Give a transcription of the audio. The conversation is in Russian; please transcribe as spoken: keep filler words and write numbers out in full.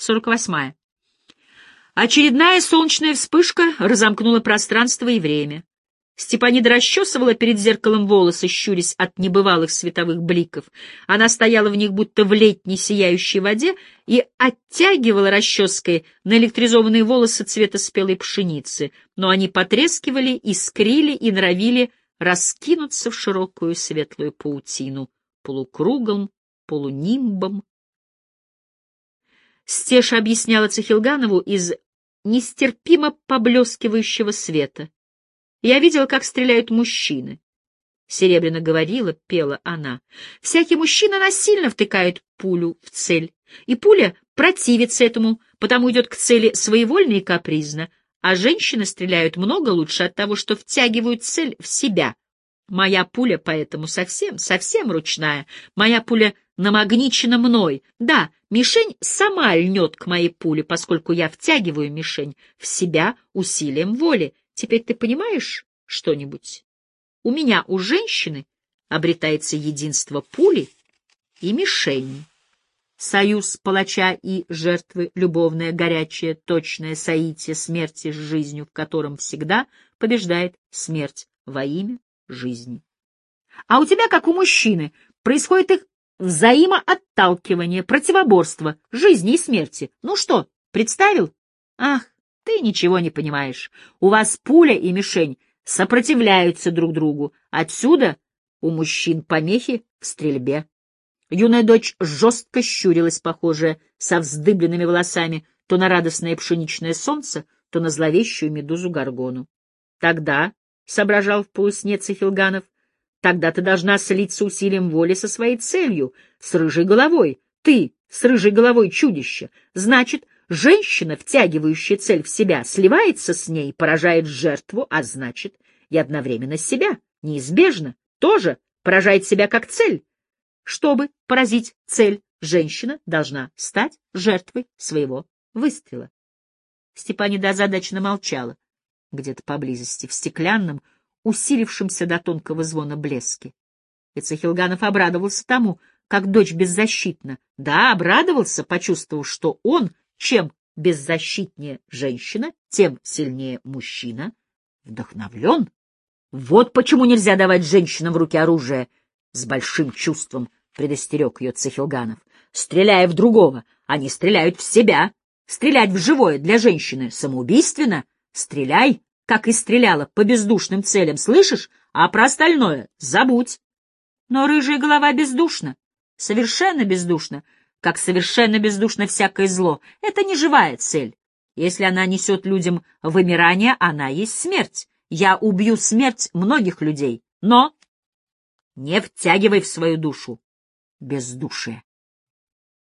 сорок восьмая. Очередная солнечная вспышка разомкнула пространство и время. Степанида расчесывала перед зеркалом волосы, щурясь от небывалых световых бликов. Она стояла в них, будто в летней сияющей воде, и оттягивала расческой наэлектризованные волосы цвета спелой пшеницы, но они потрескивали, искрили и норовили раскинуться в широкую светлую паутину, полукругом, полунимбом. Стеша объясняла Цихилганову из нестерпимо поблескивающего света. Я видела, как стреляют мужчины. Серебряно говорила, пела она. Всякий мужчина насильно втыкает пулю в цель, и пуля противится этому, потому идет к цели своевольно и капризно, а женщины стреляют много лучше от того, что втягивают цель в себя. Моя пуля поэтому совсем, совсем ручная. Моя пуля намагничена мной. Да, мишень сама льнет к моей пуле, поскольку я втягиваю мишень в себя усилием воли. Теперь ты понимаешь что-нибудь? У меня, у женщины, обретается единство пули и мишени. Союз палача и жертвы, любовное, горячее, точное соитие смерти с жизнью, в котором всегда побеждает смерть во имя жизни. А у тебя, как у мужчины, происходит их взаимоотталкивание, противоборство жизни и смерти. Ну что, представил? Ах, ты ничего не понимаешь. У вас пуля и мишень сопротивляются друг другу. Отсюда у мужчин помехи в стрельбе. Юная дочь жестко щурилась, похожая, со вздыбленными волосами, то на радостное пшеничное солнце, то на зловещую медузу Горгону. Тогда, — соображал в полусне Цихилганов, — тогда ты должна слиться усилием воли со своей целью, с рыжей головой. Ты с рыжей головой чудище. Значит, женщина, втягивающая цель в себя, сливается с ней, поражает жертву, а значит, и одновременно себя, неизбежно, тоже поражает себя как цель. Чтобы поразить цель, женщина должна стать жертвой своего выстрела. Степанида озадаченно молчала, где-то поблизости, в стеклянном, усилившемся до тонкого звона блеске. И Цихилганов обрадовался тому, как дочь беззащитна. Да, обрадовался, почувствовав, что он, чем беззащитнее женщина, тем сильнее мужчина, вдохновлен. Вот почему нельзя давать женщинам в руки оружие. С большим чувством предостерег ее Цихилганов. Стреляя в другого, они стреляют в себя. Стрелять в живое для женщины самоубийственно. Стреляй, как и стреляла, по бездушным целям, слышишь? А про остальное забудь. Но рыжая голова бездушна, совершенно бездушна, как совершенно бездушно всякое зло. Это не живая цель. Если она несет людям вымирание, она есть смерть. Я убью смерть многих людей, но не втягивай в свою душу бездушие.